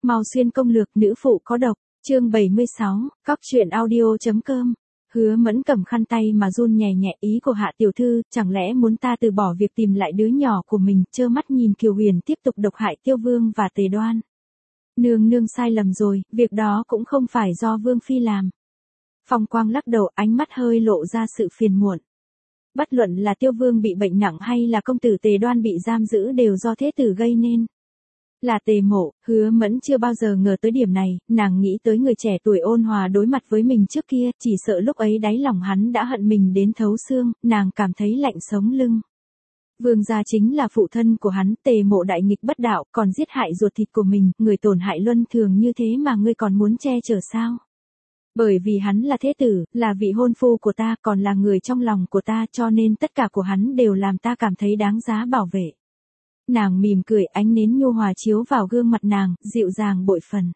Mao Xuyên công lược nữ phụ có độc, chương 76, cóc truyện audio.com. Hứa Mẫn cầm khăn tay mà run nhẹ nhẹ, ý của Hạ tiểu thư, chẳng lẽ muốn ta từ bỏ việc tìm lại đứa nhỏ của mình, trơ mắt nhìn Kiều Huyền tiếp tục độc hại Tiêu Vương và Tề Đoan. Nương nương sai lầm rồi, việc đó cũng không phải do Vương phi làm. Phong Quang lắc đầu, ánh mắt hơi lộ ra sự phiền muộn. Bất luận là Tiêu Vương bị bệnh nặng hay là công tử Tề Đoan bị giam giữ đều do thế tử gây nên. Là Tề Mộ, Hứa Mẫn chưa bao giờ ngờ tới điểm này, nàng nghĩ tới người trẻ tuổi ôn hòa đối mặt với mình trước kia, chỉ sợ lúc ấy đáy lòng hắn đã hận mình đến thấu xương, nàng cảm thấy lạnh sống lưng. Vương gia chính là phụ thân của hắn, Tề Mộ đại nghịch bất đạo, còn giết hại ruột thịt của mình, người tổn hại luân thường như thế mà ngươi còn muốn che chở sao? Bởi vì hắn là thế tử, là vị hôn phu của ta, còn là người trong lòng của ta, cho nên tất cả của hắn đều làm ta cảm thấy đáng giá bảo vệ. Nàng mỉm cười, ánh nến nhu hòa chiếu vào gương mặt nàng, dịu dàng bội phần.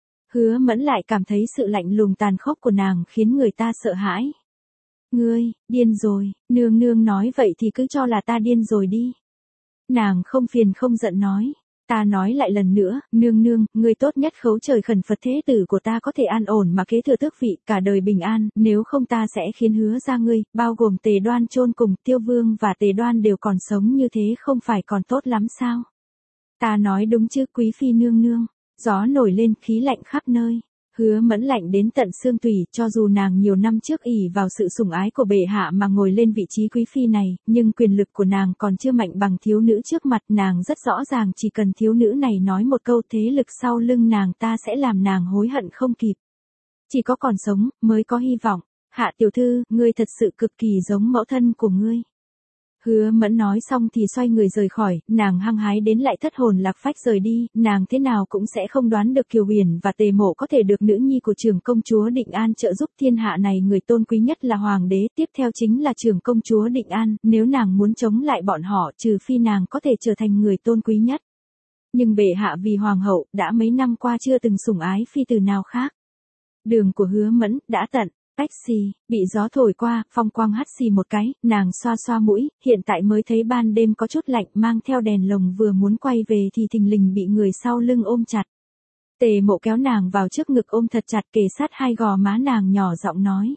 Hứa Mẫn lại cảm thấy sự lạnh lùng tàn khốc của nàng khiến người ta sợ hãi. Ngươi, điên rồi, nương nương nói vậy thì cứ cho là ta điên rồi đi. Nàng không phiền không giận nói. Ta nói lại lần nữa, nương nương, ngươi tốt nhất khấu trời khẩn Phật thế tử của ta có thể an ổn mà kế thừa tước vị, cả đời bình an, nếu không ta sẽ khiến Hứa ra ngươi, bao gồm Tề Đoan chôn cùng, Tiêu Vương và Tề Đoan đều còn sống như thế không phải còn tốt lắm sao? Ta nói đúng chứ quý phi nương nương, gió nổi lên, khí lạnh khắp nơi. Hứa Mẫn lạnh đến tận xương tủy, cho dù nàng nhiều năm trước ỷ vào sự sủng ái của bệ hạ mà ngồi lên vị trí quý phi này, nhưng quyền lực của nàng còn chưa mạnh bằng thiếu nữ trước mặt, nàng rất rõ ràng chỉ cần thiếu nữ này nói một câu thế lực sau lưng nàng ta sẽ làm nàng hối hận không kịp. Chỉ có còn sống, mới có hy vọng. Hạ tiểu thư, ngươi thật sự cực kỳ giống mẫu thân của ngươi. Hứa Mẫn nói xong thì xoay người rời khỏi, nàng hăng hái đến lại thất hồn lạc phách rời đi, nàng thế nào cũng sẽ không đoán được Kiều Huyền và Tề Mộ có thể được nữ nhi của trưởng công chúa Định An trợ giúp. Thiên hạ này người tôn quý nhất là hoàng đế, tiếp theo chính là trưởng công chúa Định An, nếu nàng muốn chống lại bọn họ, trừ phi nàng có thể trở thành người tôn quý nhất. Nhưng bệ hạ vì hoàng hậu, đã mấy năm qua chưa từng sủng ái phi tử nào khác. Đường của Hứa Mẫn đã tận. Ách xì, bị gió thổi qua, Phong Quang hắt xì một cái, nàng xoa xoa mũi, hiện tại mới thấy ban đêm có chút lạnh, mang theo đèn lồng vừa muốn quay về thì thình lình bị người sau lưng ôm chặt. Tề Mộ kéo nàng vào trước ngực ôm thật chặt, kề sát hai gò má nàng, nhỏ giọng nói.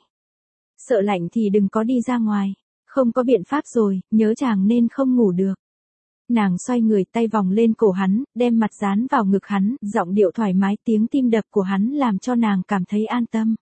Sợ lạnh thì đừng có đi ra ngoài, không có biện pháp rồi, nhớ chàng nên không ngủ được. Nàng xoay người, tay vòng lên cổ hắn, đem mặt dán vào ngực hắn, giọng điệu thoải mái, tiếng tim đập của hắn làm cho nàng cảm thấy an tâm.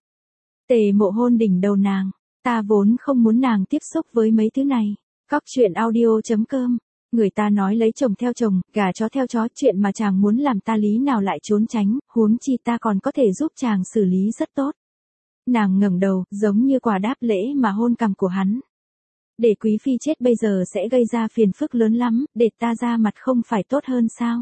Tề Mộ hôn đỉnh đầu nàng, ta vốn không muốn nàng tiếp xúc với mấy thứ này. Cóc truyện audio.com. Người ta nói lấy chồng theo chồng, gà chó theo chó, chuyện mà chàng muốn làm ta lý nào lại trốn tránh, huống chi ta còn có thể giúp chàng xử lý rất tốt. Nàng ngẩng đầu, giống như quà đáp lễ mà hôn cằm của hắn. Để quý phi chết bây giờ sẽ gây ra phiền phức lớn lắm, để ta ra mặt không phải tốt hơn sao?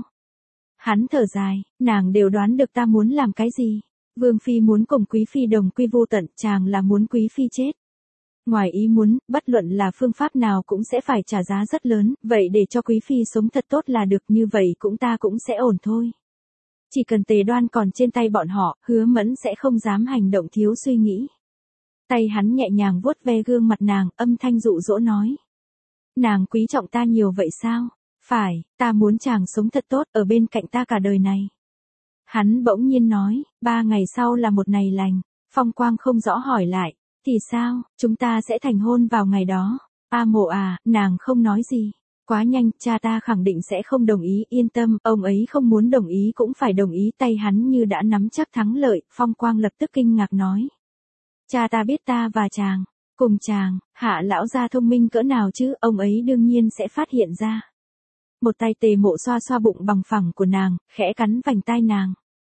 Hắn thở dài, nàng đều đoán được ta muốn làm cái gì. Vương phi muốn cùng quý phi đồng quy vô tận, chàng là muốn quý phi chết. Ngoài ý muốn, bất luận là phương pháp nào cũng sẽ phải trả giá rất lớn, vậy để cho quý phi sống thật tốt là được, như vậy ta cũng sẽ ổn thôi. Chỉ cần Tề Đoan còn trên tay bọn họ, Hứa Mẫn sẽ không dám hành động thiếu suy nghĩ. Tay hắn nhẹ nhàng vuốt ve gương mặt nàng, âm thanh dụ dỗ nói. Nàng quý trọng ta nhiều vậy sao? Phải, ta muốn chàng sống thật tốt, ở bên cạnh ta cả đời này. Hắn bỗng nhiên nói, 3 ngày sau là một ngày lành. Phong Quang không rõ hỏi lại, thì sao, chúng ta sẽ thành hôn vào ngày đó. A Mộ à, nàng không nói gì. Quá nhanh, cha ta khẳng định sẽ không đồng ý, yên tâm, ông ấy không muốn đồng ý cũng phải đồng ý. Tay hắn như đã nắm chắc thắng lợi, Phong Quang lập tức kinh ngạc nói. Cha ta biết ta và chàng, cùng chàng, Hạ lão gia thông minh cỡ nào chứ, ông ấy đương nhiên sẽ phát hiện ra. Một tay Tề Mộ xoa xoa bụng bằng phẳng của nàng, khẽ cắn vành tai nàng.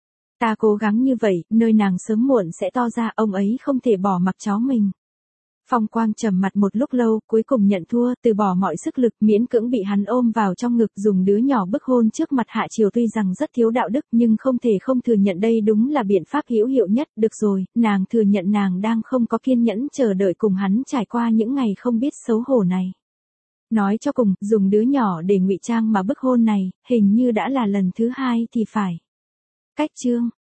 Ta cố gắng như vậy, nơi nàng sớm muộn sẽ to ra, ông ấy không thể bỏ mặc cháu mình. Phong Quang trầm mặt một lúc lâu, cuối cùng nhận thua, từ bỏ mọi sức lực, miễn cưỡng bị hắn ôm vào trong ngực, dùng đứa nhỏ bức hôn trước mặt Hạ Triều, tuy rằng rất thiếu đạo đức nhưng không thể không thừa nhận đây đúng là biện pháp hữu hiệu nhất. Được rồi, nàng thừa nhận nàng đang không có kiên nhẫn chờ đợi cùng hắn trải qua những ngày không biết xấu hổ này. Nói cho cùng, dùng đứa nhỏ để ngụy trang mà bức hôn này, hình như đã là lần thứ 2 thì phải. Cách chương